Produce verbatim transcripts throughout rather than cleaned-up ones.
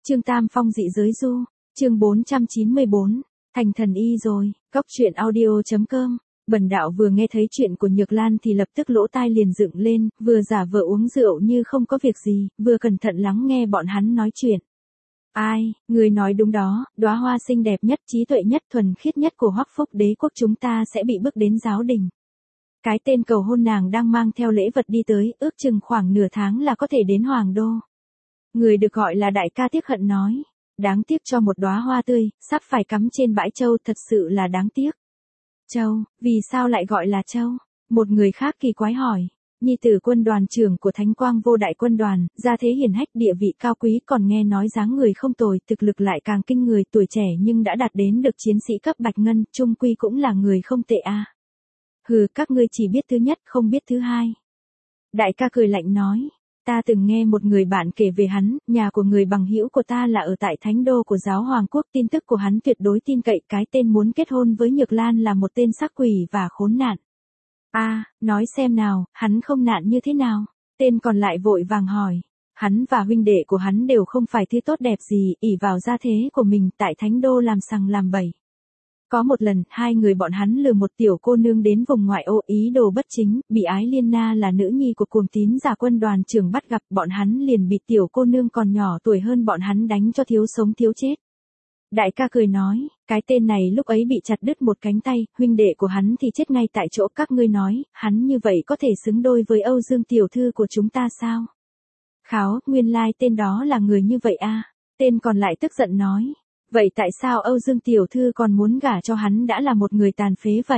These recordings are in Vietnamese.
Trương Tam Phong dị giới du, chương bốn trăm chín mươi bốn, thành thần y rồi, cóc truyện audio chấm com. Bần đạo vừa nghe thấy chuyện của Nhược Lan thì lập tức lỗ tai liền dựng lên, vừa giả vờ uống rượu như không có việc gì, vừa cẩn thận lắng nghe bọn hắn nói chuyện. Ai, người nói đúng đó, đóa hoa xinh đẹp nhất, trí tuệ nhất, thuần khiết nhất của Hoắc Phúc đế quốc chúng ta sẽ bị bước đến giáo đình. Cái tên cầu hôn nàng đang mang theo lễ vật đi tới, ước chừng khoảng nửa tháng là có thể đến Hoàng Đô. Người được gọi là đại ca tiếc hận nói, đáng tiếc cho một đóa hoa tươi, sắp phải cắm trên bãi châu, thật sự là đáng tiếc. Châu, vì sao lại gọi là châu? Một người khác kỳ quái hỏi. Nhi tử quân đoàn trưởng của Thánh Quang Vô Đại quân đoàn, gia thế hiển hách, địa vị cao quý, còn nghe nói dáng người không tồi, thực lực lại càng kinh người, tuổi trẻ nhưng đã đạt đến được chiến sĩ cấp bạch ngân, chung quy cũng là người không tệ a. À. Hừ, các ngươi chỉ biết thứ nhất, không biết thứ hai. Đại ca cười lạnh nói, ta từng nghe một người bạn kể về hắn, nhà của người bằng hữu của ta là ở tại Thánh Đô của giáo hoàng quốc, tin tức của hắn tuyệt đối tin cậy, cái tên muốn kết hôn với Nhược Lan là một tên sắc quỷ và khốn nạn. A, à, nói xem nào, hắn không nạn như thế nào? Tên còn lại vội vàng hỏi. Hắn và huynh đệ của hắn đều không phải thứ tốt đẹp gì, ỷ vào gia thế của mình tại Thánh Đô làm sằng làm bậy. Có một lần, hai người bọn hắn lừa một tiểu cô nương đến vùng ngoại ô, ý đồ bất chính, bị Ái Liên Na là nữ nhi của cuồng tín giả quân đoàn trưởng bắt gặp, bọn hắn liền bị tiểu cô nương còn nhỏ tuổi hơn bọn hắn đánh cho thiếu sống thiếu chết. Đại ca cười nói, cái tên này lúc ấy bị chặt đứt một cánh tay, huynh đệ của hắn thì chết ngay tại chỗ, các ngươi nói, hắn như vậy có thể xứng đôi với Âu Dương tiểu thư của chúng ta sao? Kháo, nguyên lai tên đó là người như vậy a. À. Tên còn lại tức giận nói, vậy tại sao Âu Dương tiểu thư còn muốn gả cho hắn, đã là một người tàn phế vậy?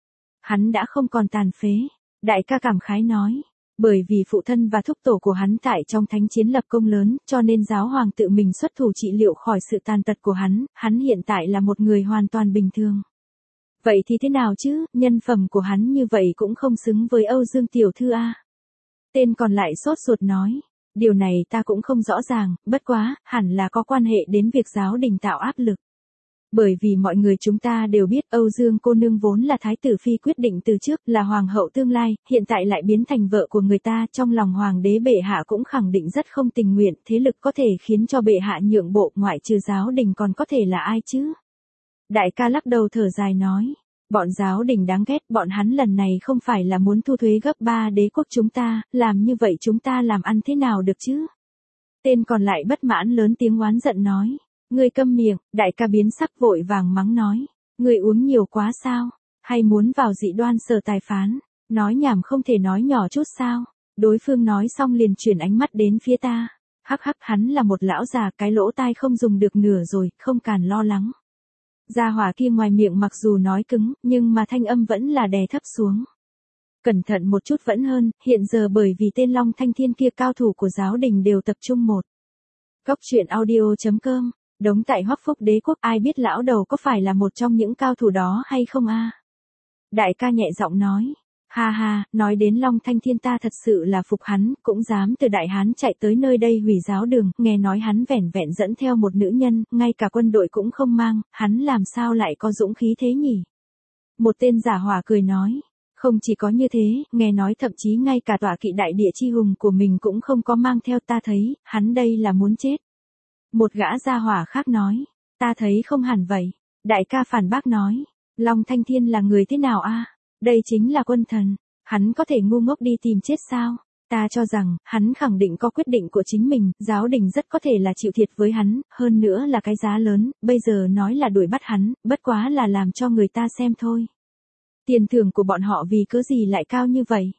Hắn đã không còn tàn phế, đại ca cảm khái nói. Bởi vì phụ thân và thúc tổ của hắn tại trong thánh chiến lập công lớn, cho nên giáo hoàng tự mình xuất thủ trị liệu khỏi sự tàn tật của hắn, hắn hiện tại là một người hoàn toàn bình thường. Vậy thì thế nào chứ, nhân phẩm của hắn như vậy cũng không xứng với Âu Dương tiểu thư a. À. Tên còn lại sốt ruột nói, điều này ta cũng không rõ ràng, bất quá, hẳn là có quan hệ đến việc giáo đình tạo áp lực. Bởi vì mọi người chúng ta đều biết Âu Dương cô nương vốn là thái tử phi quyết định từ trước, là hoàng hậu tương lai, hiện tại lại biến thành vợ của người ta, trong lòng hoàng đế bệ hạ cũng khẳng định rất không tình nguyện, thế lực có thể khiến cho bệ hạ nhượng bộ, ngoại trừ giáo đình còn có thể là ai chứ? Đại ca lắc đầu thở dài nói, bọn giáo đình đáng ghét, bọn hắn lần này không phải là muốn thu thuế gấp ba đế quốc chúng ta, làm như vậy chúng ta làm ăn thế nào được chứ? Tên còn lại bất mãn lớn tiếng oán giận nói. Ngươi câm miệng, đại ca biến sắc vội vàng mắng nói. Ngươi uống nhiều quá sao? Hay muốn vào dị đoan sở tài phán? Nói nhảm không thể nói nhỏ chút sao? Đối phương nói xong liền chuyển ánh mắt đến phía ta. Hắc hắc, hắn là một lão già, cái lỗ tai không dùng được nửa rồi, không càn lo lắng. Gia hỏa kia ngoài miệng mặc dù nói cứng, nhưng mà thanh âm vẫn là đè thấp xuống. Cẩn thận một chút vẫn hơn, hiện giờ bởi vì tên Long Thanh Thiên kia cao thủ của giáo đình đều tập trung một. Cóc truyện audio chấm com. Đống tại Hoắc Phúc đế quốc, ai biết lão đầu có phải là một trong những cao thủ đó hay không a? À? Đại ca nhẹ giọng nói, ha ha, nói đến Long Thanh Thiên ta thật sự là phục hắn, cũng dám từ Đại Hán chạy tới nơi đây hủy giáo đường, nghe nói hắn vẻn vẹn dẫn theo một nữ nhân, ngay cả quân đội cũng không mang, hắn làm sao lại có dũng khí thế nhỉ? Một tên giả hỏa cười nói, không chỉ có như thế, nghe nói thậm chí ngay cả tọa kỵ đại địa chi hùng của mình cũng không có mang theo, ta thấy, hắn đây là muốn chết. Một gã gia hỏa khác nói, ta thấy không hẳn vậy. Đại ca phản bác nói, Long Thanh Thiên là người thế nào a? À? Đây chính là quân thần, hắn có thể ngu ngốc đi tìm chết sao? Ta cho rằng, hắn khẳng định có quyết định của chính mình, giáo đình rất có thể là chịu thiệt với hắn, hơn nữa là cái giá lớn, bây giờ nói là đuổi bắt hắn, bất quá là làm cho người ta xem thôi. Tiền thưởng của bọn họ vì cớ gì lại cao như vậy?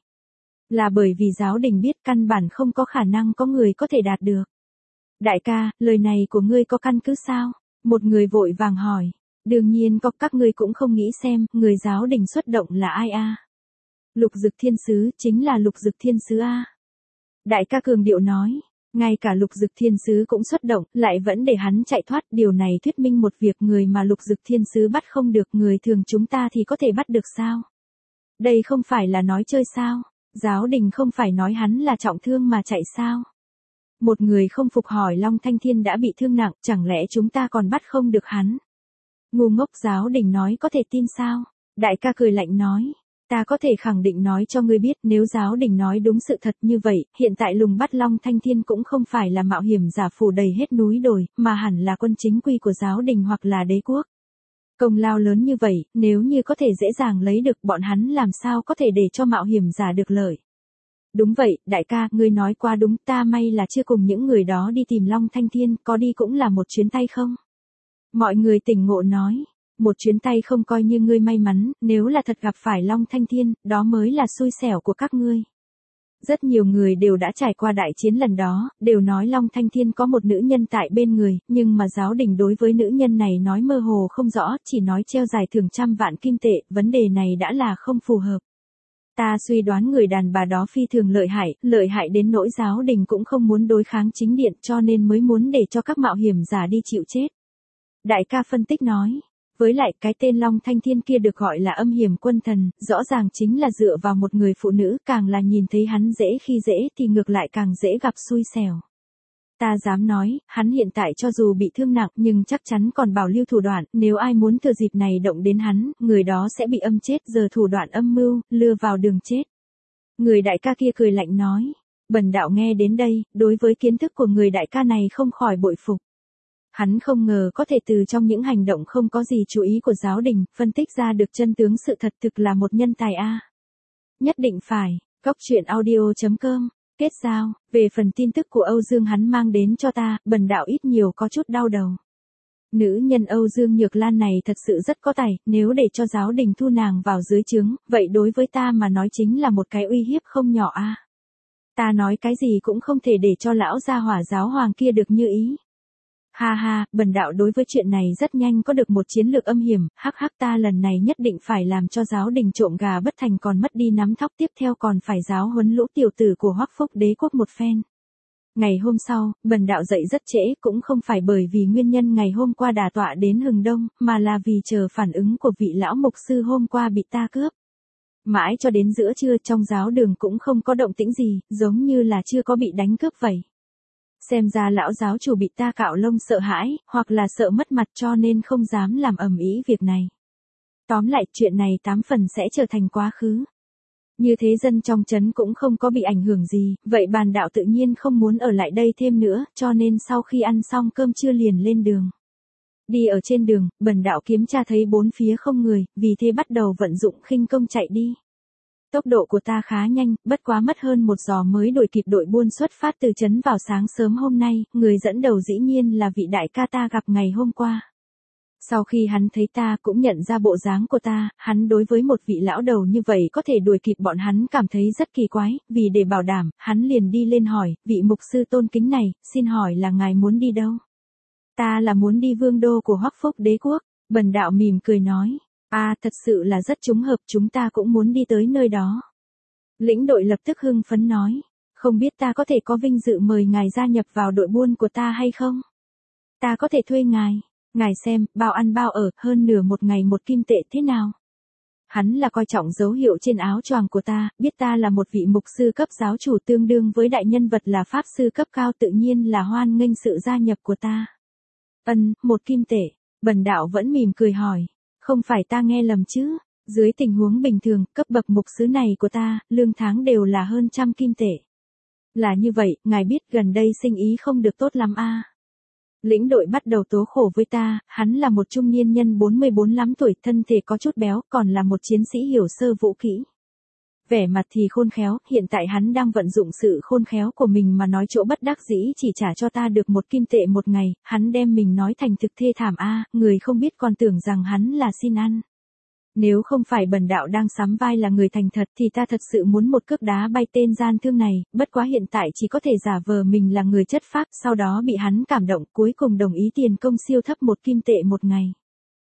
Là bởi vì giáo đình biết căn bản không có khả năng có người có thể đạt được. Đại ca, lời này của ngươi có căn cứ sao? Một người vội vàng hỏi. Đương nhiên có, các ngươi cũng không nghĩ xem, người giáo đình xuất động là ai a? À? Lục Dực Thiên Sứ, chính là Lục Dực Thiên Sứ a. À? Đại ca cường điệu nói, ngay cả Lục Dực Thiên Sứ cũng xuất động, lại vẫn để hắn chạy thoát, điều này thuyết minh một việc, người mà Lục Dực Thiên Sứ bắt không được, người thường chúng ta thì có thể bắt được sao? Đây không phải là nói chơi sao? Giáo đình không phải nói hắn là trọng thương mà chạy sao? Một người không phục hỏi, Long Thanh Thiên đã bị thương nặng, chẳng lẽ chúng ta còn bắt không được hắn? Ngu ngốc, giáo đình nói có thể tin sao? Đại ca cười lạnh nói, Ta có thể khẳng định nói cho ngươi biết nếu giáo đình nói đúng sự thật như vậy, hiện tại lùng bắt Long Thanh Thiên cũng không phải là mạo hiểm giả phủ đầy hết núi đồi, mà hẳn là quân chính quy của giáo đình hoặc là đế quốc. Công lao lớn như vậy, nếu như có thể dễ dàng lấy được bọn hắn làm sao có thể để cho mạo hiểm giả được lợi. Đúng vậy, đại ca, ngươi nói qua đúng, ta may là chưa cùng những người đó đi tìm Long Thanh Thiên, có đi cũng là một chuyến tay không? Mọi người tỉnh ngộ nói, một chuyến tay không coi như ngươi may mắn, nếu là thật gặp phải Long Thanh Thiên, đó mới là xui xẻo của các ngươi. Rất nhiều người đều đã trải qua đại chiến lần đó, đều nói Long Thanh Thiên có một nữ nhân tại bên người, nhưng mà giáo đình đối với nữ nhân này nói mơ hồ không rõ, chỉ nói treo giải thưởng trăm vạn kim tệ, vấn đề này đã là không phù hợp. Ta suy đoán người đàn bà đó phi thường lợi hại, lợi hại đến nỗi giáo đình cũng không muốn đối kháng chính điện cho nên mới muốn để cho các mạo hiểm giả đi chịu chết. Đại ca phân tích nói. Với lại cái tên Long Thanh Thiên kia được gọi là âm hiểm quân thần, rõ ràng chính là dựa vào một người phụ nữ, càng là nhìn thấy hắn dễ khi dễ thì ngược lại càng dễ gặp xui xẻo. Ta dám nói, hắn hiện tại cho dù bị thương nặng nhưng chắc chắn còn bảo lưu thủ đoạn, nếu ai muốn thừa dịp này động đến hắn, người đó sẽ bị âm chết, giờ thủ đoạn âm mưu, lừa vào đường chết. Người đại ca kia cười lạnh nói, Bần đạo nghe đến đây, đối với kiến thức của người đại ca này không khỏi bội phục. Hắn không ngờ có thể từ trong những hành động không có gì chú ý của giáo đình, phân tích ra được chân tướng sự thật thực là một nhân tài a. Nhất định phải, Cóc truyện audio chấm com, kết giao, về phần tin tức của Âu Dương hắn mang đến cho ta, bần đạo ít nhiều có chút đau đầu. Nữ nhân Âu Dương Nhược Lan này thật sự rất có tài, nếu để cho giáo đình thu nàng vào dưới trướng, vậy đối với ta mà nói chính là một cái uy hiếp không nhỏ a. Ta nói cái gì cũng không thể để cho lão gia hỏa giáo hoàng kia được như ý. Ha ha, bần đạo đối với chuyện này rất nhanh có được một chiến lược âm hiểm, hắc hắc ta lần này nhất định phải làm cho giáo đình trộm gà bất thành còn mất đi nắm thóc, tiếp theo còn phải giáo huấn lũ tiểu tử của Hoắc Phúc đế quốc một phen. Ngày hôm sau, bần đạo dậy rất trễ, cũng không phải bởi vì nguyên nhân ngày hôm qua đả tọa đến hừng đông, mà là vì chờ phản ứng của vị lão mục sư hôm qua bị ta cướp. Mãi cho đến giữa trưa trong giáo đường cũng không có động tĩnh gì, giống như là chưa có bị đánh cướp vậy. Xem ra lão giáo chủ bị ta cạo lông sợ hãi, hoặc là sợ mất mặt cho nên không dám làm ầm ĩ việc này. Tóm lại, chuyện này tám phần sẽ trở thành quá khứ. Như thế dân trong trấn cũng không có bị ảnh hưởng gì, vậy bàn đạo tự nhiên không muốn ở lại đây thêm nữa, cho nên sau khi ăn xong cơm trưa liền lên đường. Đi ở trên đường, bần đạo kiểm tra thấy bốn phía không người, vì thế bắt đầu vận dụng khinh công chạy đi. Tốc độ của ta khá nhanh, bất quá mất hơn một giờ mới đuổi kịp đội buôn xuất phát từ trấn vào sáng sớm hôm nay, người dẫn đầu dĩ nhiên là vị đại ca ta gặp ngày hôm qua. Sau khi hắn thấy ta cũng nhận ra bộ dáng của ta, hắn đối với một vị lão đầu như vậy có thể đuổi kịp bọn hắn cảm thấy rất kỳ quái, vì để bảo đảm, hắn liền đi lên hỏi, vị mục sư tôn kính này, xin hỏi là ngài muốn đi đâu? Ta là muốn đi vương đô của Hoắc Phúc đế quốc, bần đạo mỉm cười nói. À, thật sự là rất trùng hợp, chúng ta cũng muốn đi tới nơi đó. Lĩnh đội lập tức hưng phấn nói, không biết ta có thể có vinh dự mời ngài gia nhập vào đội buôn của ta hay không? Ta có thể thuê ngài, ngài xem, bao ăn bao ở, hơn nửa một ngày một kim tệ thế nào? Hắn là coi trọng dấu hiệu trên áo choàng của ta, biết ta là một vị mục sư cấp giáo chủ tương đương với đại nhân vật là pháp sư cấp cao tự nhiên là hoan nghênh sự gia nhập của ta. Ân, một kim tệ, bần đạo vẫn mỉm cười hỏi. Không phải ta nghe lầm chứ, dưới tình huống bình thường, cấp bậc mục sứ này của ta, lương tháng đều là hơn trăm kim tệ. Là như vậy, ngài biết gần đây sinh ý không được tốt lắm a. À. Lĩnh đội bắt đầu tố khổ với ta, hắn là một trung niên nhân bốn mươi bốn lăm tuổi, thân thể có chút béo, còn là một chiến sĩ hiểu sơ vũ kỹ. Vẻ mặt thì khôn khéo, hiện tại hắn đang vận dụng sự khôn khéo của mình mà nói chỗ bất đắc dĩ chỉ trả cho ta được một kim tệ một ngày, hắn đem mình nói thành thực thê thảm a, à, người không biết còn tưởng rằng hắn là xin ăn. Nếu không phải bần đạo đang sắm vai là người thành thật thì ta thật sự muốn một cước đá bay tên gian thương này, bất quá hiện tại chỉ có thể giả vờ mình là người chất phác, sau đó bị hắn cảm động, cuối cùng đồng ý tiền công siêu thấp một kim tệ một ngày.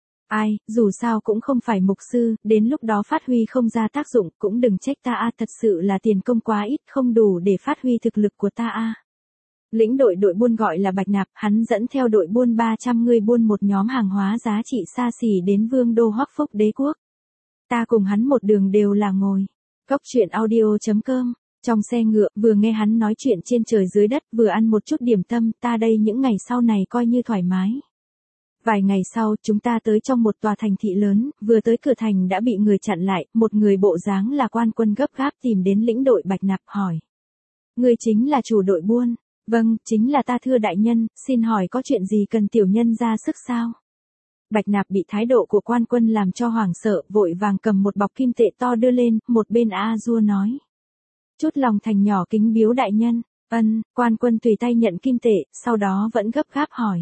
Ai, dù sao cũng không phải mục sư, đến lúc đó phát huy không ra tác dụng, cũng đừng trách ta a, à, thật sự là tiền công quá ít, không đủ để phát huy thực lực của ta a. À. Lĩnh đội đội buôn gọi là Bạch Nạp, hắn dẫn theo đội buôn ba trăm người buôn một nhóm hàng hóa giá trị xa xỉ đến vương đô Hoắc Phúc đế quốc. Ta cùng hắn một đường đều là ngồi. Cóc truyện audio chấm com, trong xe ngựa, vừa nghe hắn nói chuyện trên trời dưới đất, vừa ăn một chút điểm tâm, ta đây những ngày sau này coi như thoải mái. Vài ngày sau, chúng ta tới trong một tòa thành thị lớn, vừa tới cửa thành đã bị người chặn lại, một người bộ dáng là quan quân gấp gáp tìm đến lĩnh đội Bạch Nạp hỏi. Người chính là chủ đội buôn. Vâng, chính là ta thưa đại nhân, xin hỏi có chuyện gì cần tiểu nhân ra sức sao? Bạch Nạp bị thái độ của quan quân làm cho hoảng sợ, vội vàng cầm một bọc kim tệ to đưa lên, một bên a dua nói. Chút lòng thành nhỏ kính biếu đại nhân. Ân, quan quân tùy tay nhận kim tệ, sau đó vẫn gấp gáp hỏi.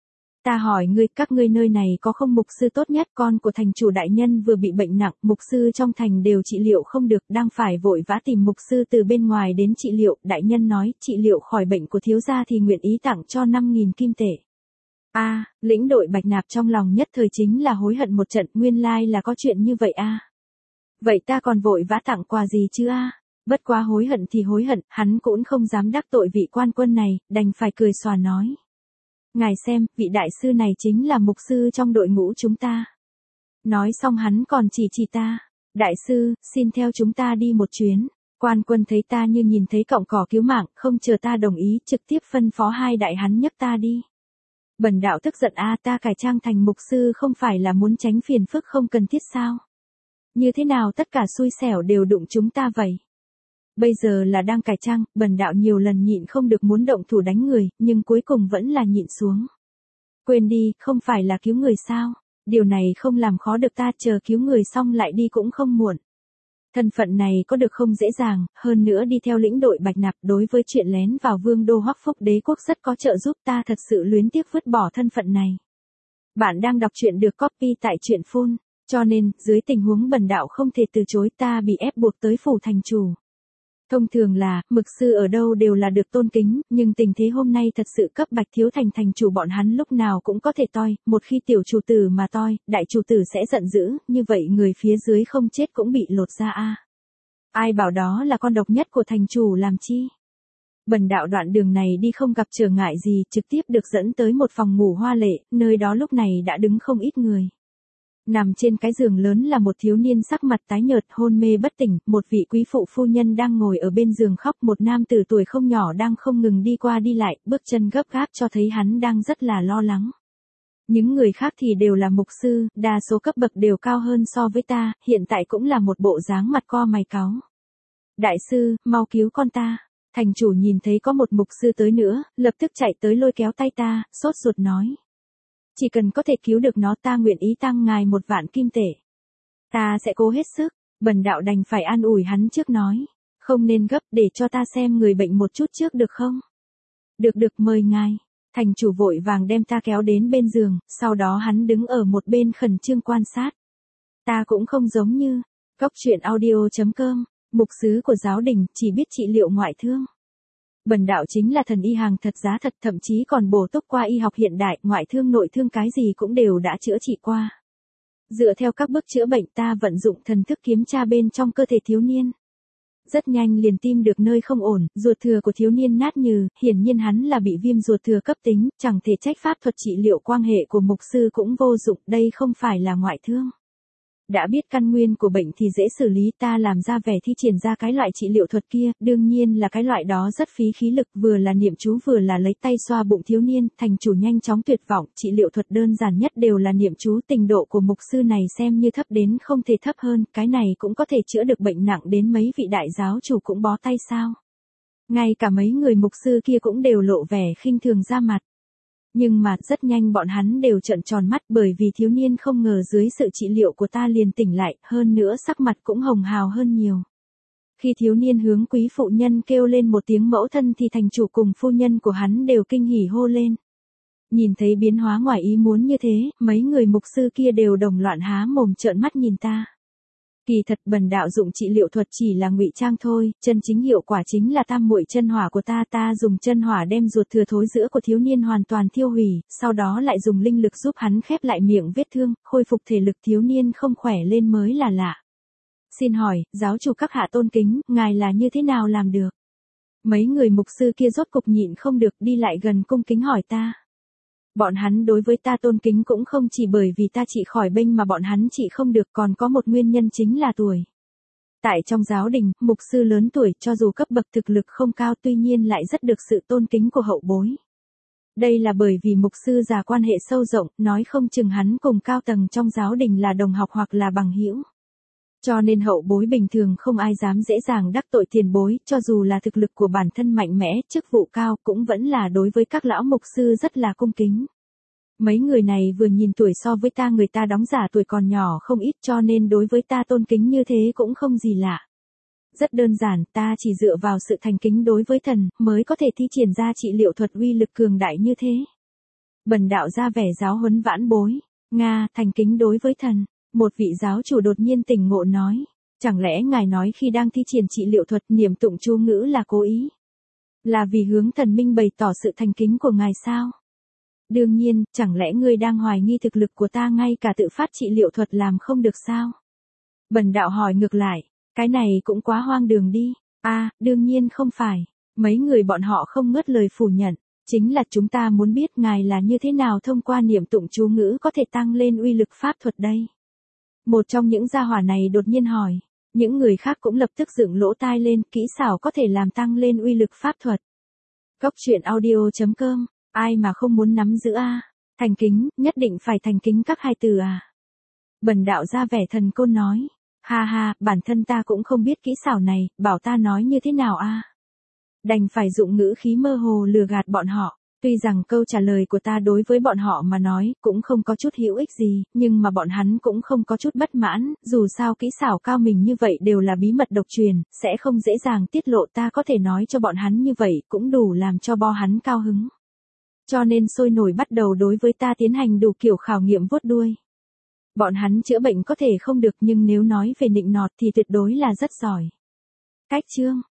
Ta hỏi ngươi, các ngươi nơi này có không mục sư tốt nhất? Con của thành chủ đại nhân vừa bị bệnh nặng, mục sư trong thành đều trị liệu không được, đang phải vội vã tìm mục sư từ bên ngoài đến trị liệu. Đại nhân nói, trị liệu khỏi bệnh của thiếu gia thì nguyện ý tặng cho năm nghìn kim tệ. A, à, lĩnh đội Bạch Nạp trong lòng nhất thời chính là hối hận một trận, nguyên lai là có chuyện như vậy a. À. Vậy ta còn vội vã tặng quà gì chứ a? À? Bất quá hối hận thì hối hận, hắn cũng không dám đắc tội vị quan quân này, đành phải cười xòa nói. Ngài xem, vị đại sư này chính là mục sư trong đội ngũ chúng ta. Nói xong hắn còn chỉ chỉ ta. Đại sư, xin theo chúng ta đi một chuyến. Quan quân thấy ta như nhìn thấy cọng cỏ cứu mạng, không chờ ta đồng ý, trực tiếp phân phó hai đại hắn nhấc ta đi. Bần đạo tức giận a, ta cải trang thành mục sư không phải là muốn tránh phiền phức không cần thiết sao? Như thế nào tất cả xui xẻo đều đụng chúng ta vậy? Bây giờ là đang cải trang, bần đạo nhiều lần nhịn không được muốn động thủ đánh người, nhưng cuối cùng vẫn là nhịn xuống. Quên đi, không phải là cứu người sao? Điều này không làm khó được ta, chờ cứu người xong lại đi cũng không muộn. Thân phận này có được không dễ dàng, hơn nữa đi theo lĩnh đội Bạch Nạp đối với chuyện lén vào vương đô Hoắc Phúc đế quốc rất có trợ giúp, ta thật sự luyến tiếc vứt bỏ thân phận này. Bạn đang đọc truyện được copy tại truyện phun, cho nên, dưới tình huống bần đạo không thể từ chối, ta bị ép buộc tới phủ thành chủ. Thông thường là, mục sư ở đâu đều là được tôn kính, nhưng tình thế hôm nay thật sự cấp bạch, thiếu thành thành chủ bọn hắn lúc nào cũng có thể toi, một khi tiểu chủ tử mà toi, đại chủ tử sẽ giận dữ, như vậy người phía dưới không chết cũng bị lột ra a. Ai bảo đó là con độc nhất của thành chủ làm chi? Bần đạo đoạn đường này đi không gặp trở ngại gì, trực tiếp được dẫn tới một phòng ngủ hoa lệ, nơi đó lúc này đã đứng không ít người. Nằm trên cái giường lớn là một thiếu niên sắc mặt tái nhợt hôn mê bất tỉnh, một vị quý phụ phu nhân đang ngồi ở bên giường khóc, một nam tử tuổi không nhỏ đang không ngừng đi qua đi lại, bước chân gấp gáp cho thấy hắn đang rất là lo lắng. Những người khác thì đều là mục sư, đa số cấp bậc đều cao hơn so với ta, hiện tại cũng là một bộ dáng mặt co mày cáu. Đại sư, mau cứu con ta. Thành chủ nhìn thấy có một mục sư tới nữa, lập tức chạy tới lôi kéo tay ta, sốt ruột nói. Chỉ cần có thể cứu được nó ta nguyện ý tăng ngài một vạn kim tệ. Ta sẽ cố hết sức, bần đạo đành phải an ủi hắn trước nói. Không nên gấp, để cho ta xem người bệnh một chút trước được không? Được được, mời ngài. Thành chủ vội vàng đem ta kéo đến bên giường, sau đó hắn đứng ở một bên khẩn trương quan sát. Ta cũng không giống như, Cóc truyện audio chấm com, mục sứ của giáo đình, chỉ biết trị liệu ngoại thương. Bần đạo chính là thần y hàng thật giá thật, thậm chí còn bổ túc qua y học hiện đại, ngoại thương nội thương cái gì cũng đều đã chữa trị qua. Dựa theo các bước chữa bệnh ta vận dụng thần thức kiểm tra bên trong cơ thể thiếu niên. Rất nhanh liền tìm được nơi không ổn, ruột thừa của thiếu niên nát nhừ, hiển nhiên hắn là bị viêm ruột thừa cấp tính, chẳng thể trách pháp thuật trị liệu quang hệ của mục sư cũng vô dụng, đây không phải là ngoại thương. Đã biết căn nguyên của bệnh thì dễ xử lý, ta làm ra vẻ thi triển ra cái loại trị liệu thuật kia, đương nhiên là cái loại đó rất phí khí lực, vừa là niệm chú vừa là lấy tay xoa bụng thiếu niên, thành chủ nhanh chóng tuyệt vọng, trị liệu thuật đơn giản nhất đều là niệm chú, trình độ của mục sư này xem như thấp đến không thể thấp hơn, cái này cũng có thể chữa được bệnh nặng đến mấy vị đại giáo chủ cũng bó tay sao. Ngay cả mấy người mục sư kia cũng đều lộ vẻ khinh thường ra mặt. Nhưng mà rất nhanh bọn hắn đều trợn tròn mắt bởi vì thiếu niên không ngờ dưới sự trị liệu của ta liền tỉnh lại, hơn nữa sắc mặt cũng hồng hào hơn nhiều. Khi thiếu niên hướng quý phụ nhân kêu lên một tiếng mẫu thân thì thành chủ cùng phu nhân của hắn đều kinh hỉ hô lên. Nhìn thấy biến hóa ngoài ý muốn như thế, mấy người mục sư kia đều đồng loạn há mồm trợn mắt nhìn ta. Kỳ thật bần đạo dụng trị liệu thuật chỉ là ngụy trang thôi, chân chính hiệu quả chính là tam muội chân hỏa của ta, ta dùng chân hỏa đem ruột thừa thối rữa của thiếu niên hoàn toàn thiêu hủy, sau đó lại dùng linh lực giúp hắn khép lại miệng vết thương, khôi phục thể lực thiếu niên không khỏe lên mới là lạ. Xin hỏi, giáo chủ các hạ tôn kính, ngài là như thế nào làm được? Mấy người mục sư kia rốt cục nhịn không được đi lại gần cung kính hỏi ta. Bọn hắn đối với ta tôn kính cũng không chỉ bởi vì ta trị khỏi bệnh mà bọn hắn trị không được, còn có một nguyên nhân chính là tuổi. Tại trong giáo đình, mục sư lớn tuổi cho dù cấp bậc thực lực không cao tuy nhiên lại rất được sự tôn kính của hậu bối. Đây là bởi vì mục sư già quan hệ sâu rộng, nói không chừng hắn cùng cao tầng trong giáo đình là đồng học hoặc là bằng hữu. Cho nên hậu bối bình thường không ai dám dễ dàng đắc tội tiền bối, cho dù là thực lực của bản thân mạnh mẽ, chức vụ cao cũng vẫn là đối với các lão mục sư rất là cung kính. Mấy người này vừa nhìn tuổi so với ta người ta đóng giả tuổi còn nhỏ không ít cho nên đối với ta tôn kính như thế cũng không gì lạ. Rất đơn giản, ta chỉ dựa vào sự thành kính đối với thần, mới có thể thi triển ra trị liệu thuật uy lực cường đại như thế. Bần đạo ra vẻ giáo huấn vãn bối. Nga, thành kính đối với thần. Một vị giáo chủ đột nhiên tỉnh ngộ nói. Chẳng lẽ ngài nói khi đang thi triển trị liệu thuật niệm tụng chú ngữ là cố ý? Là vì hướng thần minh bày tỏ sự thành kính của ngài sao? Đương nhiên, chẳng lẽ ngươi đang hoài nghi thực lực của ta ngay cả tự phát trị liệu thuật làm không được sao? Bần đạo hỏi ngược lại. Cái này cũng quá hoang đường đi. A, à, đương nhiên không phải. Mấy người bọn họ không ngớt lời phủ nhận. Chính là chúng ta muốn biết ngài là như thế nào thông qua niệm tụng chú ngữ có thể tăng lên uy lực pháp thuật đây. Một trong những gia hỏa này đột nhiên hỏi. Những người khác cũng lập tức dựng lỗ tai lên, kỹ xảo có thể làm tăng lên uy lực pháp thuật. Cốc truyện audio chấm com, ai mà không muốn nắm giữ a? À? Thành kính, nhất định phải thành kính các hai từ à? Bần đạo ra vẻ thần côn nói. Ha ha, bản thân ta cũng không biết kỹ xảo này, bảo ta nói như thế nào a? À? Đành phải dụng ngữ khí mơ hồ lừa gạt bọn họ. Tuy rằng câu trả lời của ta đối với bọn họ mà nói cũng không có chút hữu ích gì, nhưng mà bọn hắn cũng không có chút bất mãn, dù sao kỹ xảo cao mình như vậy đều là bí mật độc truyền, sẽ không dễ dàng tiết lộ, ta có thể nói cho bọn hắn như vậy cũng đủ làm cho bo hắn cao hứng. Cho nên sôi nổi bắt đầu đối với ta tiến hành đủ kiểu khảo nghiệm vuốt đuôi. Bọn hắn chữa bệnh có thể không được nhưng nếu nói về nịnh nọt thì tuyệt đối là rất giỏi. Cách chương